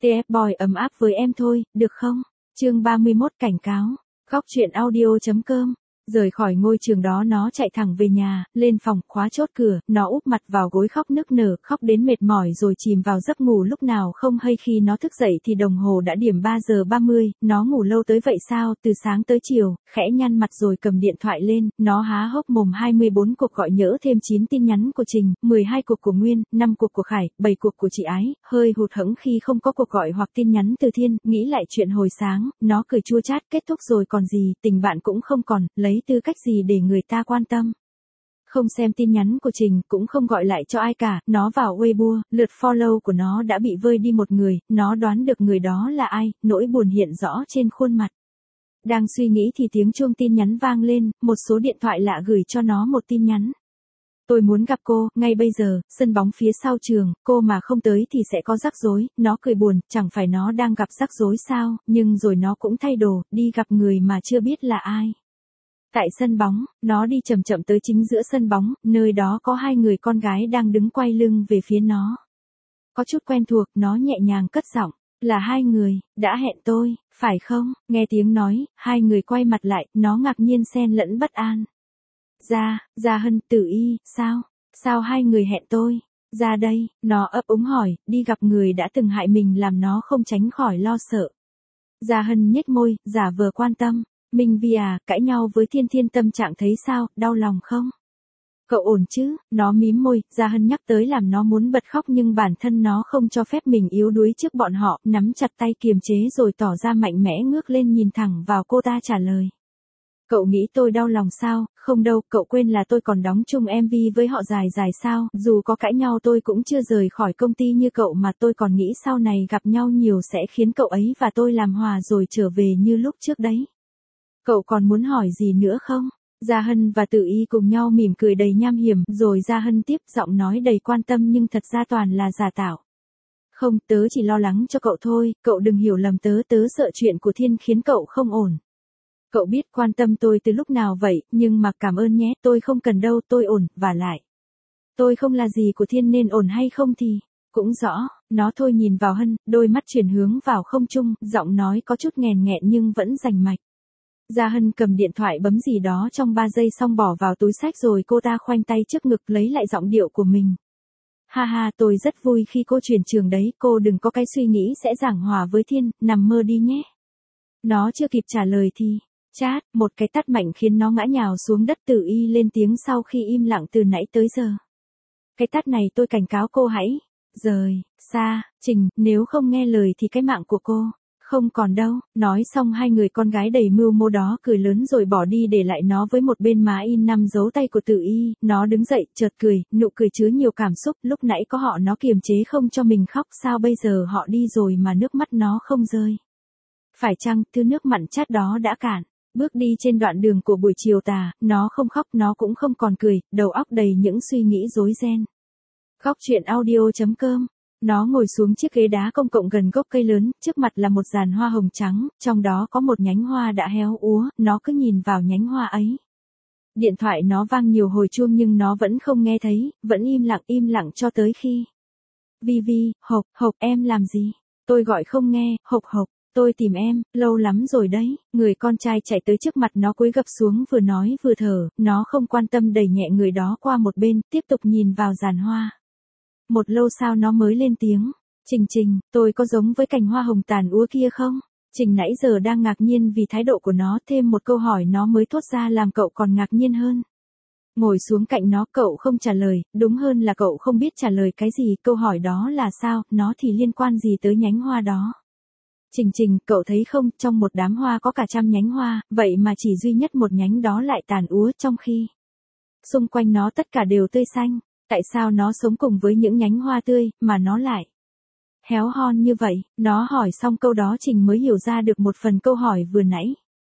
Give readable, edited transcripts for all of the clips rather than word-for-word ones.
TF Boy ấm áp với em thôi, được không? Chương 31 cảnh cáo. Góc truyện audio.com. Rời khỏi ngôi trường đó nó chạy thẳng về nhà, lên phòng, khóa chốt cửa, nó úp mặt vào gối khóc nức nở, khóc đến mệt mỏi rồi chìm vào giấc ngủ lúc nào không hay. Khi nó thức dậy thì đồng hồ đã điểm 3 giờ 30, nó ngủ lâu tới vậy sao, từ sáng tới chiều, khẽ nhăn mặt rồi cầm điện thoại lên, nó há hốc mồm 24 cuộc gọi nhỡ thêm 9 tin nhắn của Trình, 12 cuộc của Nguyên, 5 cuộc của Khải, 7 cuộc của chị Ái, hơi hụt hẫng khi không có cuộc gọi hoặc tin nhắn từ Thiên, nghĩ lại chuyện hồi sáng, nó cười chua chát, kết thúc rồi còn gì, tình bạn cũng không còn, lấy tư cách gì để người ta quan tâm. Không xem tin nhắn của Trình, cũng không gọi lại cho ai cả, nó vào Weibo, lượt follow của nó đã bị vơi đi một người, nó đoán được người đó là ai, nỗi buồn hiện rõ trên khuôn mặt. Đang suy nghĩ thì tiếng chuông tin nhắn vang lên, một số điện thoại lạ gửi cho nó một tin nhắn. Tôi muốn gặp cô, ngay bây giờ, sân bóng phía sau trường, cô mà không tới thì sẽ có rắc rối, nó cười buồn, chẳng phải nó đang gặp rắc rối sao, nhưng rồi nó cũng thay đồ, đi gặp người mà chưa biết là ai. Tại sân bóng, nó đi chậm chậm tới chính giữa sân bóng, nơi đó có hai người con gái đang đứng quay lưng về phía nó. Có chút quen thuộc, nó nhẹ nhàng cất giọng, là hai người, đã hẹn tôi, phải không? Nghe tiếng nói, hai người quay mặt lại, nó ngạc nhiên xen lẫn bất an. Gia Hân, Tử Y, sao hai người hẹn tôi? Ra đây, nó ấp úng hỏi, đi gặp người đã từng hại mình làm nó không tránh khỏi lo sợ. Gia Hân nhếch môi, giả vờ quan tâm. Minh Vi à, cãi nhau với Thiên tâm trạng thấy sao, đau lòng không? Cậu ổn chứ? Nó mím môi, Gia Hân nhắc tới làm nó muốn bật khóc nhưng bản thân nó không cho phép mình yếu đuối trước bọn họ, nắm chặt tay kiềm chế rồi tỏ ra mạnh mẽ ngước lên nhìn thẳng vào cô ta trả lời. Cậu nghĩ tôi đau lòng sao? Không đâu, cậu quên là tôi còn đóng chung MV với họ dài sao, dù có cãi nhau tôi cũng chưa rời khỏi công ty như cậu mà tôi còn nghĩ sau này gặp nhau nhiều sẽ khiến cậu ấy và tôi làm hòa rồi trở về như lúc trước đấy. Cậu còn muốn hỏi gì nữa không? Gia Hân và Tử Y cùng nhau mỉm cười đầy nham hiểm, rồi Gia Hân tiếp giọng nói đầy quan tâm nhưng thật ra toàn là giả tạo. Không, tớ chỉ lo lắng cho cậu thôi, cậu đừng hiểu lầm tớ sợ chuyện của Thiên khiến cậu không ổn. Cậu biết quan tâm tôi từ lúc nào vậy, nhưng mà cảm ơn nhé, tôi không cần đâu, tôi ổn, và lại. Tôi không là gì của Thiên nên ổn hay không thì, cũng rõ, nó thôi nhìn vào Hân, đôi mắt chuyển hướng vào không trung, giọng nói có chút nghèn nghẹn nhưng vẫn rành mạch. Gia Hân cầm điện thoại bấm gì đó trong 3 giây xong bỏ vào túi xách rồi cô ta khoanh tay trước ngực lấy lại giọng điệu của mình. Ha ha, tôi rất vui khi cô chuyển trường đấy, cô đừng có cái suy nghĩ sẽ giảng hòa với Thiên, nằm mơ đi nhé. Nó chưa kịp trả lời thì, chát, một cái tát mạnh khiến nó ngã nhào xuống đất. Tử Y lên tiếng sau khi im lặng từ nãy tới giờ. Cái tát này tôi cảnh cáo cô hãy, rời, xa, Trình, nếu không nghe lời thì cái mạng của cô. Không còn đâu, nói xong hai người con gái đầy mưu mô đó cười lớn rồi bỏ đi để lại nó với một bên má in 5 dấu tay của Tử Y, nó đứng dậy, chợt cười, nụ cười chứa nhiều cảm xúc, lúc nãy có họ nó kiềm chế không cho mình khóc, sao bây giờ họ đi rồi mà nước mắt nó không rơi. Phải chăng, thứ nước mặn chát đó đã cạn, bước đi trên đoạn đường của buổi chiều tà, nó không khóc, nó cũng không còn cười, đầu óc đầy những suy nghĩ rối ren. Góc truyện audio.com. Nó ngồi xuống chiếc ghế đá công cộng gần gốc cây lớn, trước mặt là một giàn hoa hồng trắng, trong đó có một nhánh hoa đã héo úa, nó cứ nhìn vào nhánh hoa ấy. Điện thoại nó vang nhiều hồi chuông nhưng nó vẫn không nghe thấy, vẫn im lặng cho tới khi. Vi, Hộc, em làm gì? Tôi gọi không nghe, Hộc, tôi tìm em, lâu lắm rồi đấy. Người con trai chạy tới trước mặt nó cúi gập xuống vừa nói vừa thở, nó không quan tâm đẩy nhẹ người đó qua một bên, tiếp tục nhìn vào giàn hoa. Một lâu sau nó mới lên tiếng, Trình, tôi có giống với cành hoa hồng tàn úa kia không? Trình nãy giờ đang ngạc nhiên vì thái độ của nó, thêm một câu hỏi nó mới thốt ra làm cậu còn ngạc nhiên hơn. Ngồi xuống cạnh nó, cậu không trả lời, đúng hơn là cậu không biết trả lời cái gì, câu hỏi đó là sao, nó thì liên quan gì tới nhánh hoa đó. Trình, cậu thấy không, trong một đám hoa có cả trăm nhánh hoa, vậy mà chỉ duy nhất một nhánh đó lại tàn úa trong khi xung quanh nó tất cả đều tươi xanh. Tại sao nó sống cùng với những nhánh hoa tươi, mà nó lại héo hon như vậy? Nó hỏi xong câu đó Trình mới hiểu ra được một phần câu hỏi vừa nãy.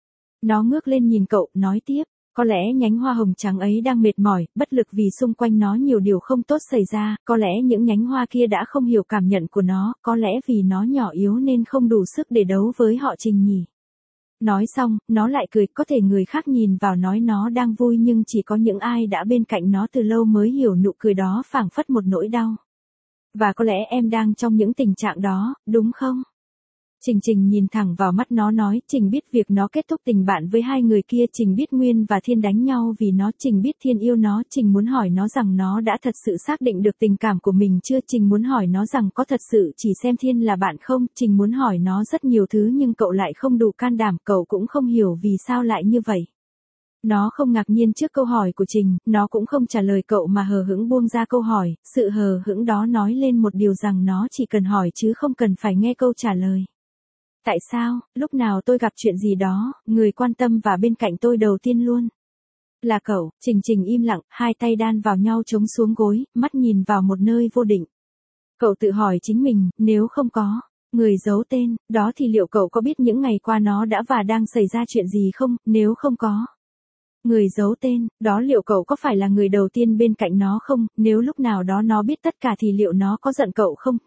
Nó ngước lên nhìn cậu, nói tiếp, có lẽ nhánh hoa hồng trắng ấy đang mệt mỏi, bất lực vì xung quanh nó nhiều điều không tốt xảy ra, có lẽ những nhánh hoa kia đã không hiểu cảm nhận của nó, có lẽ vì nó nhỏ yếu nên không đủ sức để đấu với họ Trình nhỉ. Nói xong, nó lại cười, có thể người khác nhìn vào nói nó đang vui nhưng chỉ có những ai đã bên cạnh nó từ lâu mới hiểu nụ cười đó phảng phất một nỗi đau. Và có lẽ em đang trong những tình trạng đó, đúng không? Trình Trình nhìn thẳng vào mắt nó nói, Trình biết việc nó kết thúc tình bạn với hai người kia, Trình biết Nguyên và Thiên đánh nhau vì nó, Trình biết Thiên yêu nó, Trình muốn hỏi nó rằng nó đã thật sự xác định được tình cảm của mình chưa, Trình muốn hỏi nó rằng có thật sự chỉ xem Thiên là bạn không, Trình muốn hỏi nó rất nhiều thứ nhưng cậu lại không đủ can đảm, cậu cũng không hiểu vì sao lại như vậy. Nó không ngạc nhiên trước câu hỏi của Trình, nó cũng không trả lời cậu mà hờ hững buông ra câu hỏi, sự hờ hững đó nói lên một điều rằng nó chỉ cần hỏi chứ không cần phải nghe câu trả lời. Tại sao, lúc nào tôi gặp chuyện gì đó, người quan tâm và bên cạnh tôi đầu tiên luôn là cậu. Trình Trình im lặng, hai tay đan vào nhau chống xuống gối, mắt nhìn vào một nơi vô định. Cậu tự hỏi chính mình, nếu không có người giấu tên, đó thì liệu cậu có biết những ngày qua nó đã và đang xảy ra chuyện gì không, nếu không có người giấu tên, đó liệu cậu có phải là người đầu tiên bên cạnh nó không, nếu lúc nào đó nó biết tất cả thì liệu nó có giận cậu không,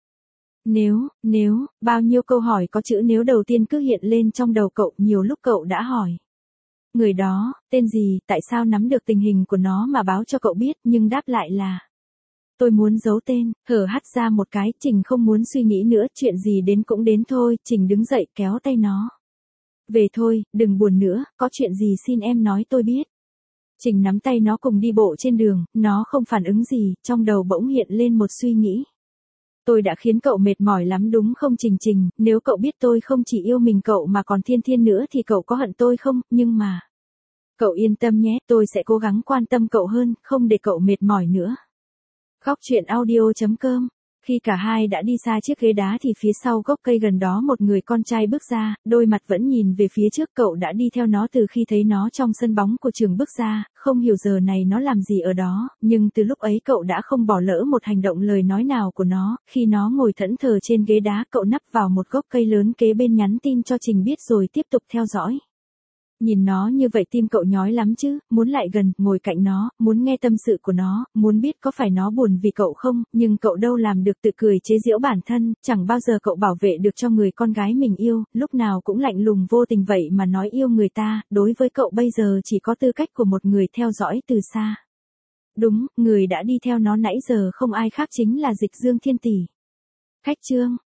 nếu, bao nhiêu câu hỏi có chữ nếu đầu tiên cứ hiện lên trong đầu cậu, nhiều lúc cậu đã hỏi. Người đó, tên gì, tại sao nắm được tình hình của nó mà báo cho cậu biết, nhưng đáp lại là tôi muốn giấu tên, hở hắt ra một cái, Trình không muốn suy nghĩ nữa, chuyện gì đến cũng đến thôi, Trình đứng dậy kéo tay nó. Về thôi, đừng buồn nữa, có chuyện gì xin em nói tôi biết. Trình nắm tay nó cùng đi bộ trên đường, nó không phản ứng gì, trong đầu bỗng hiện lên một suy nghĩ. Tôi đã khiến cậu mệt mỏi lắm đúng không Trình Trình, nếu cậu biết tôi không chỉ yêu mình cậu mà còn Thiên Thiên nữa thì cậu có hận tôi không, nhưng mà cậu yên tâm nhé, tôi sẽ cố gắng quan tâm cậu hơn, không để cậu mệt mỏi nữa. Góc truyện audio.com. Khi cả hai đã đi xa chiếc ghế đá thì phía sau gốc cây gần đó một người con trai bước ra, đôi mặt vẫn nhìn về phía trước, cậu đã đi theo nó từ khi thấy nó trong sân bóng của trường bước ra, không hiểu giờ này nó làm gì ở đó, nhưng từ lúc ấy cậu đã không bỏ lỡ một hành động lời nói nào của nó, khi nó ngồi thẫn thờ trên ghế đá cậu nấp vào một gốc cây lớn kế bên nhắn tin cho Trình biết rồi tiếp tục theo dõi. Nhìn nó như vậy tim cậu nhói lắm chứ, muốn lại gần, ngồi cạnh nó, muốn nghe tâm sự của nó, muốn biết có phải nó buồn vì cậu không, nhưng cậu đâu làm được, tự cười chế giễu bản thân, chẳng bao giờ cậu bảo vệ được cho người con gái mình yêu, lúc nào cũng lạnh lùng vô tình vậy mà nói yêu người ta, đối với cậu bây giờ chỉ có tư cách của một người theo dõi từ xa. Đúng, người đã đi theo nó nãy giờ không ai khác chính là Dịch Dương Thiên tỷ. Khách chương.